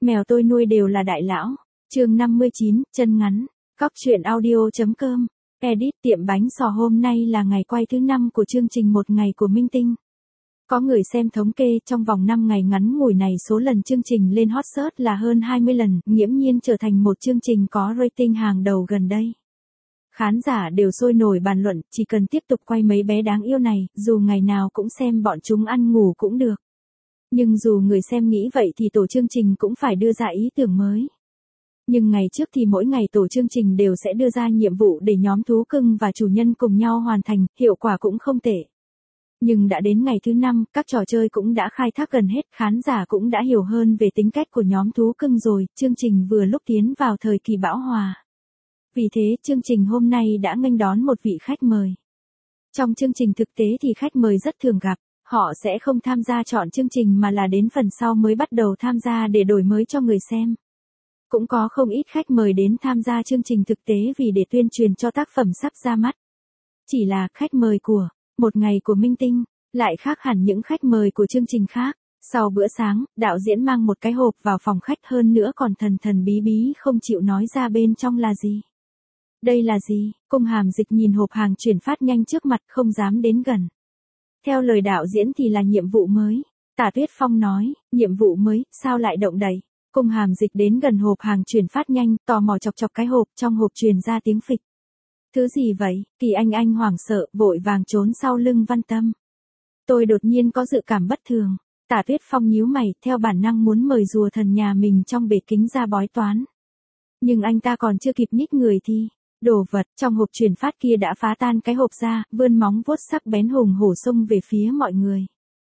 Mèo tôi nuôi đều là đại lão. Chương 59, chân ngắn. Cóc truyện audio.com. Edit. Tiệm bánh sò hôm nay là ngày quay thứ 5 của chương trình Một Ngày của Minh Tinh. Có người xem thống kê trong vòng 5 ngày ngắn ngủi này số lần chương trình lên hot search là hơn 20 lần, nghiễm nhiên trở thành một chương trình có rating hàng đầu gần đây. Khán giả đều sôi nổi bàn luận, chỉ cần tiếp tục quay mấy bé đáng yêu này, dù ngày nào cũng xem bọn chúng ăn ngủ cũng được. Nhưng dù người xem nghĩ vậy thì tổ chương trình cũng phải đưa ra ý tưởng mới. Nhưng ngày trước thì mỗi ngày tổ chương trình đều sẽ đưa ra nhiệm vụ để nhóm thú cưng và chủ nhân cùng nhau hoàn thành, hiệu quả cũng không tệ. Nhưng đã đến ngày thứ 5, các trò chơi cũng đã khai thác gần hết, khán giả cũng đã hiểu hơn về tính cách của nhóm thú cưng rồi, chương trình vừa lúc tiến vào thời kỳ bão hòa. Vì thế, chương trình hôm nay đã nghênh đón một vị khách mời. Trong chương trình thực tế thì khách mời rất thường gặp, họ sẽ không tham gia chọn chương trình mà là đến phần sau mới bắt đầu tham gia để đổi mới cho người xem. Cũng có không ít khách mời đến tham gia chương trình thực tế vì để tuyên truyền cho tác phẩm sắp ra mắt. Chỉ là khách mời của Một Ngày của Minh Tinh lại khác hẳn những khách mời của chương trình khác. Sau bữa sáng, đạo diễn mang một cái hộp vào phòng khách, hơn nữa còn thần thần bí bí không chịu nói ra bên trong là gì. Đây là gì? Cung Hàm Dịch nhìn hộp hàng chuyển phát nhanh trước mặt không dám đến gần. Theo lời đạo diễn thì là nhiệm vụ mới. Tả Tuyết Phong nói, nhiệm vụ mới, sao lại động đậy? Cung Hàm Dịch đến gần hộp hàng chuyển phát nhanh, tò mò chọc chọc cái hộp, trong hộp truyền ra tiếng phịch. Thứ gì vậy? Kỳ Anh hoảng sợ, vội vàng trốn sau lưng Văn Tâm. Tôi đột nhiên có dự cảm bất thường. Tả Tuyết Phong nhíu mày, theo bản năng muốn mời rùa thần nhà mình trong bể kính ra bói toán. Nhưng anh ta còn chưa kịp nhích người thì đồ vật trong hộp truyền phát kia đã phá tan cái hộp ra, vươn móng vuốt sắc bén hùng hổ xông về phía mọi người.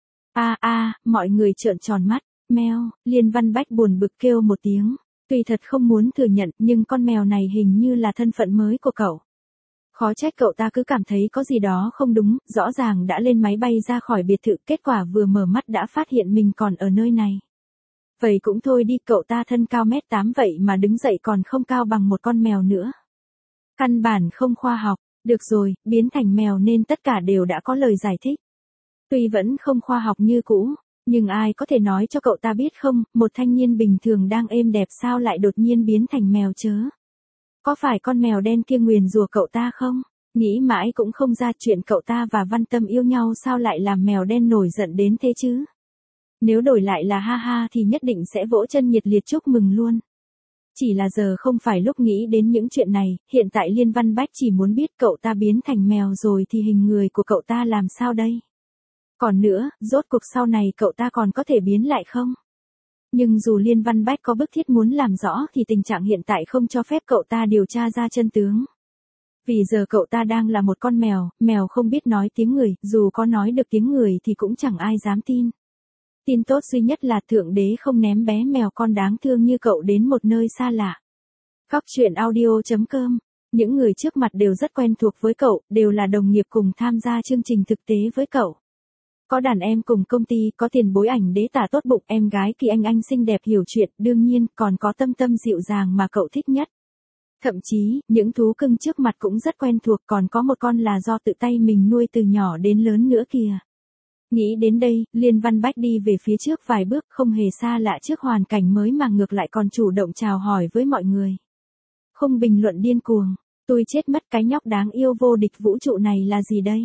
Mọi người trợn tròn mắt. Mèo, Liên Văn Bách buồn bực kêu một tiếng. Tuy thật không muốn thừa nhận, nhưng con mèo này hình như là thân phận mới của cậu. Khó trách cậu ta cứ cảm thấy có gì đó không đúng, rõ ràng đã lên máy bay ra khỏi biệt thự, kết quả vừa mở mắt đã phát hiện mình còn ở nơi này. Vậy cũng thôi đi, cậu ta thân cao 1m8 vậy mà đứng dậy còn không cao bằng một con mèo nữa. Căn bản không khoa học. Được rồi, biến thành mèo nên tất cả đều đã có lời giải thích. Tuy vẫn không khoa học như cũ, nhưng ai có thể nói cho cậu ta biết không, một thanh niên bình thường đang êm đẹp sao lại đột nhiên biến thành mèo chớ? Có phải con mèo đen kia nguyền rủa cậu ta không? Nghĩ mãi cũng không ra, chuyện cậu ta và Văn Tâm yêu nhau sao lại làm mèo đen nổi giận đến thế chứ? Nếu đổi lại là ha ha thì nhất định sẽ vỗ chân nhiệt liệt chúc mừng luôn. Chỉ là giờ không phải lúc nghĩ đến những chuyện này, hiện tại Liên Văn Bách chỉ muốn biết cậu ta biến thành mèo rồi thì hình người của cậu ta làm sao đây? Còn nữa, rốt cuộc sau này cậu ta còn có thể biến lại không? Nhưng dù Liên Văn Bách có bức thiết muốn làm rõ thì tình trạng hiện tại không cho phép cậu ta điều tra ra chân tướng. Vì giờ cậu ta đang là một con mèo, mèo không biết nói tiếng người, dù có nói được tiếng người thì cũng chẳng ai dám tin. Tin tốt duy nhất là Thượng Đế không ném bé mèo con đáng thương như cậu đến một nơi xa lạ. Cóc truyện audio.com. Những người trước mặt đều rất quen thuộc với cậu, đều là đồng nghiệp cùng tham gia chương trình thực tế với cậu. Có đàn em cùng công ty, có tiền bối ảnh đế tả tốt bụng, em gái Kỳ Anh xinh đẹp hiểu chuyện, đương nhiên còn có Tâm Tâm dịu dàng mà cậu thích nhất. Thậm chí, những thú cưng trước mặt cũng rất quen thuộc, còn có một con là do tự tay mình nuôi từ nhỏ đến lớn nữa kìa. Nghĩ đến đây, Liên Văn Bách đi về phía trước vài bước, không hề xa lạ trước hoàn cảnh mới mà ngược lại còn chủ động chào hỏi với mọi người. Không bình luận điên cuồng, tôi chết mất, cái nhóc đáng yêu vô địch vũ trụ này là gì đây?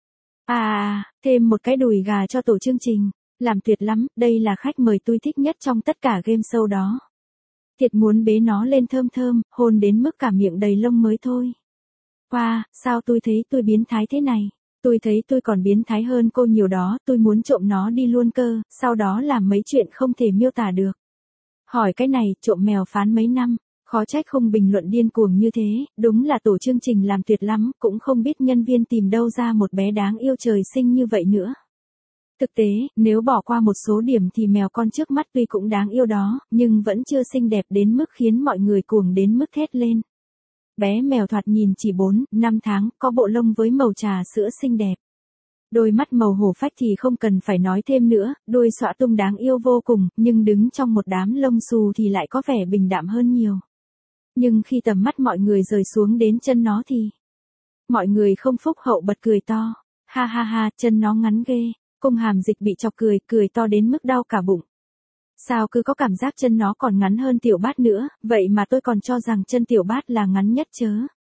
Thêm một cái đùi gà cho tổ chương trình, làm tuyệt lắm, đây là khách mời tôi thích nhất trong tất cả game show đó. Thiệt muốn bế nó lên thơm thơm, hôn đến mức cả miệng đầy lông mới thôi. Sao tôi thấy tôi biến thái thế này? Tôi thấy tôi còn biến thái hơn cô nhiều đó, tôi muốn trộm nó đi luôn cơ, sau đó làm mấy chuyện không thể miêu tả được. Hỏi cái này, trộm mèo phán mấy năm, khó trách không bình luận điên cuồng như thế, đúng là tổ chương trình làm tuyệt lắm, cũng không biết nhân viên tìm đâu ra một bé đáng yêu trời sinh như vậy nữa. Thực tế, nếu bỏ qua một số điểm thì mèo con trước mắt tuy cũng đáng yêu đó, nhưng vẫn chưa xinh đẹp đến mức khiến mọi người cuồng đến mức thét lên. Bé mèo thoạt nhìn chỉ 4-5 tháng, có bộ lông với màu trà sữa xinh đẹp. Đôi mắt màu hổ phách thì không cần phải nói thêm nữa, đuôi xõa tung đáng yêu vô cùng, nhưng đứng trong một đám lông xù thì lại có vẻ bình đạm hơn nhiều. Nhưng khi tầm mắt mọi người rời xuống đến chân nó thì mọi người không phúc hậu bật cười to. Ha, chân nó ngắn ghê. Cung Hàm Dịch bị chọc cười to đến mức đau cả bụng. Sao cứ có cảm giác chân nó còn ngắn hơn tiểu bát nữa, vậy mà tôi còn cho rằng chân tiểu bát là ngắn nhất chớ.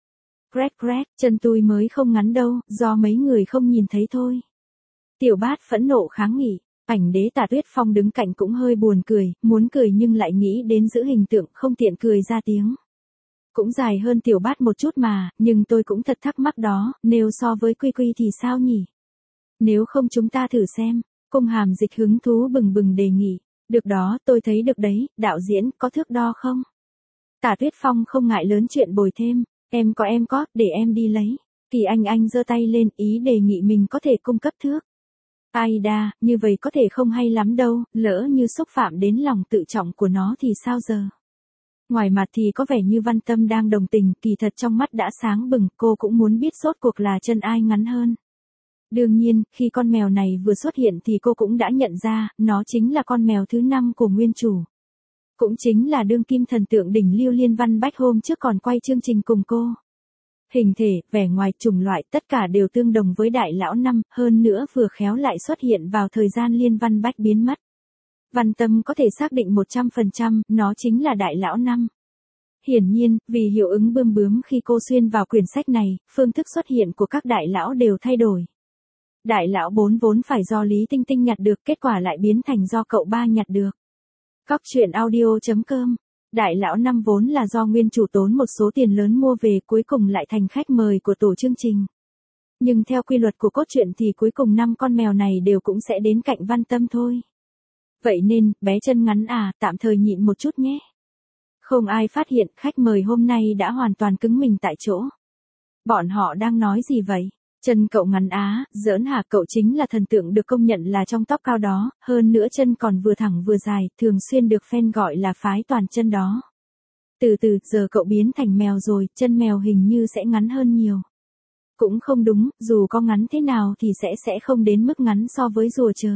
Greg, chân tôi mới không ngắn đâu, do mấy người không nhìn thấy thôi. Tiểu bát phẫn nộ kháng nghị, ảnh đế Tả Tuyết Phong đứng cạnh cũng hơi buồn cười, muốn cười nhưng lại nghĩ đến giữ hình tượng không tiện cười ra tiếng. Cũng dài hơn tiểu bát một chút mà, nhưng tôi cũng thật thắc mắc đó, nếu so với Quy Quy thì sao nhỉ? Nếu không chúng ta thử xem, Cung Hàm Dịch hứng thú bừng bừng đề nghị. Được đó, tôi thấy được đấy, đạo diễn, có thước đo không? Tả Tuyết Phong không ngại lớn chuyện bồi thêm, em có, để em đi lấy. Kỳ Anh giơ tay lên, ý đề nghị mình có thể cung cấp thước. Ai đa, như vậy có thể không hay lắm đâu, lỡ như xúc phạm đến lòng tự trọng của nó thì sao giờ? Ngoài mặt thì có vẻ như Văn Tâm đang đồng tình, kỳ thật trong mắt đã sáng bừng, cô cũng muốn biết rốt cuộc là chân ai ngắn hơn. Đương nhiên, khi con mèo này vừa xuất hiện thì cô cũng đã nhận ra, nó chính là con mèo thứ 5 của nguyên chủ. Cũng chính là đương kim thần tượng đỉnh lưu Liên Văn Bách hôm trước còn quay chương trình cùng cô. Hình thể, vẻ ngoài, chủng loại, tất cả đều tương đồng với Đại Lão Năm, hơn nữa vừa khéo lại xuất hiện vào thời gian Liên Văn Bách biến mất. Văn Tâm có thể xác định 100%, nó chính là Đại Lão Năm. Hiển nhiên, vì hiệu ứng bươm bướm khi cô xuyên vào quyển sách này, phương thức xuất hiện của các đại lão đều thay đổi. Đại lão 4 vốn phải do Lý Tinh Tinh nhặt được, kết quả lại biến thành do cậu ba nhặt được. Cóc truyện audio.com. Đại lão 5 vốn là do nguyên chủ tốn một số tiền lớn mua về, cuối cùng lại thành khách mời của tổ chương trình. Nhưng theo quy luật của cốt truyện thì cuối cùng 5 con mèo này đều cũng sẽ đến cạnh Văn Tâm thôi. Vậy nên, bé chân ngắn à, tạm thời nhịn một chút nhé. Không ai phát hiện, khách mời hôm nay đã hoàn toàn cứng mình tại chỗ. Bọn họ đang nói gì vậy? Chân cậu ngắn á, giỡn hả? Cậu chính là thần tượng được công nhận là trong top cao đó, hơn nữa chân còn vừa thẳng vừa dài, thường xuyên được fan gọi là phái toàn chân đó. Từ từ, giờ cậu biến thành mèo rồi, chân mèo hình như sẽ ngắn hơn nhiều. Cũng không đúng, dù có ngắn thế nào thì sẽ không đến mức ngắn so với rùa chớ.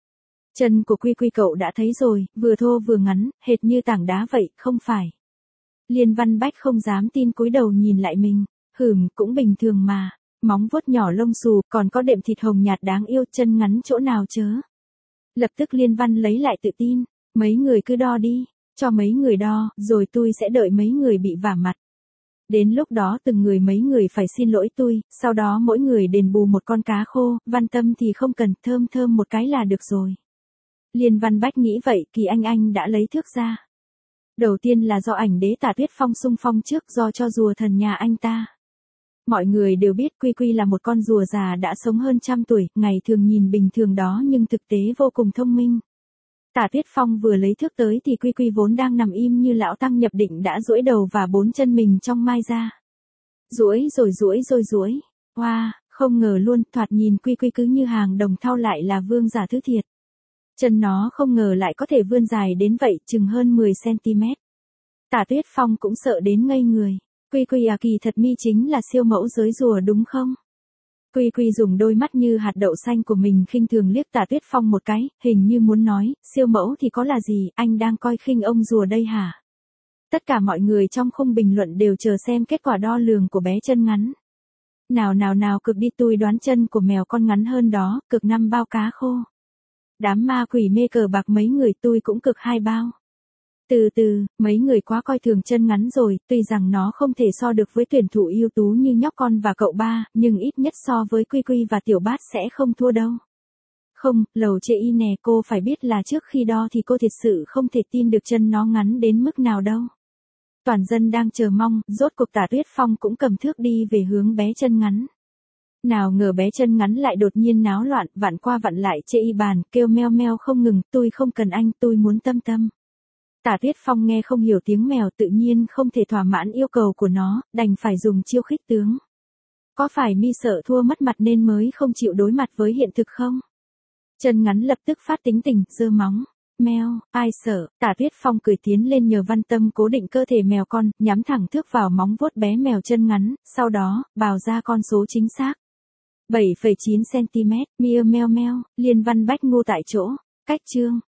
Chân của Quy Quy cậu đã thấy rồi, vừa thô vừa ngắn, hệt như tảng đá vậy, không phải? Liên Văn Bách không dám tin cúi đầu nhìn lại mình, cũng bình thường mà. Móng vuốt nhỏ lông xù, còn có đệm thịt hồng nhạt đáng yêu, chân ngắn chỗ nào chớ. Lập tức Liên Văn lấy lại tự tin, mấy người cứ đo đi, cho mấy người đo, rồi tôi sẽ đợi mấy người bị vả mặt. Đến lúc đó từng người mấy người phải xin lỗi tôi, sau đó mỗi người đền bù một con cá khô, Văn Tâm thì không cần, thơm một cái là được rồi. Liên Văn Bách nghĩ vậy, Kỳ Anh đã lấy thước ra. Đầu tiên là do ảnh đế Tả Tuyết Phong xung phong trước, do cho rùa thần nhà anh ta. Mọi người đều biết Quy Quy là một con rùa già đã sống hơn 100 tuổi, ngày thường nhìn bình thường đó nhưng thực tế vô cùng thông minh. Tả Tuyết Phong vừa lấy thước tới thì Quy Quy vốn đang nằm im như lão tăng nhập định đã duỗi đầu và 4 chân mình trong mai ra. Duỗi. Wow, không ngờ luôn, thoạt nhìn Quy Quy cứ như hàng đồng thau lại là vương giả thứ thiệt. Chân nó không ngờ lại có thể vươn dài đến vậy, chừng hơn 10cm. Tả Tuyết Phong cũng sợ đến ngây người. Quy Quy à, kỳ thật mi chính là siêu mẫu giới rùa đúng không? Quy Quy dùng đôi mắt như hạt đậu xanh của mình khinh thường liếc Tả Tuyết Phong một cái, hình như muốn nói, siêu mẫu thì có là gì, anh đang coi khinh ông rùa đây hả? Tất cả mọi người trong khung bình luận đều chờ xem kết quả đo lường của bé chân ngắn. Nào, cực đi, tôi đoán chân của mèo con ngắn hơn đó, cực 5 bao cá khô. Đám ma quỷ mê cờ bạc mấy người tôi cũng cực 2 bao. Từ, mấy người quá coi thường chân ngắn rồi, tuy rằng nó không thể so được với tuyển thủ ưu tú như nhóc con và cậu ba, nhưng ít nhất so với Quy Quy và Tiểu Bát sẽ không thua đâu. Không, lầu chê y nè, cô phải biết là trước khi đo thì cô thật sự không thể tin được chân nó ngắn đến mức nào đâu. Toàn dân đang chờ mong, rốt cuộc Tả Tuyết Phong cũng cầm thước đi về hướng bé chân ngắn. Nào ngờ bé chân ngắn lại đột nhiên náo loạn, vặn qua vặn lại chê y bàn, kêu meo meo không ngừng, tôi không cần anh, tôi muốn Tâm. Tả Tuyết Phong nghe không hiểu tiếng mèo, tự nhiên không thể thỏa mãn yêu cầu của nó, đành phải dùng chiêu khích tướng. Có phải mi sợ thua mất mặt nên mới không chịu đối mặt với hiện thực không? Chân ngắn lập tức phát tính tình, giơ móng. Meo, ai sợ? Tả Tuyết Phong cười tiến lên nhờ Văn Tâm cố định cơ thể mèo con, nhắm thẳng thước vào móng vuốt bé mèo chân ngắn, sau đó, bào ra con số chính xác. 7,9cm, meo, Liên Văn Bách ngu tại chỗ. Cách chương.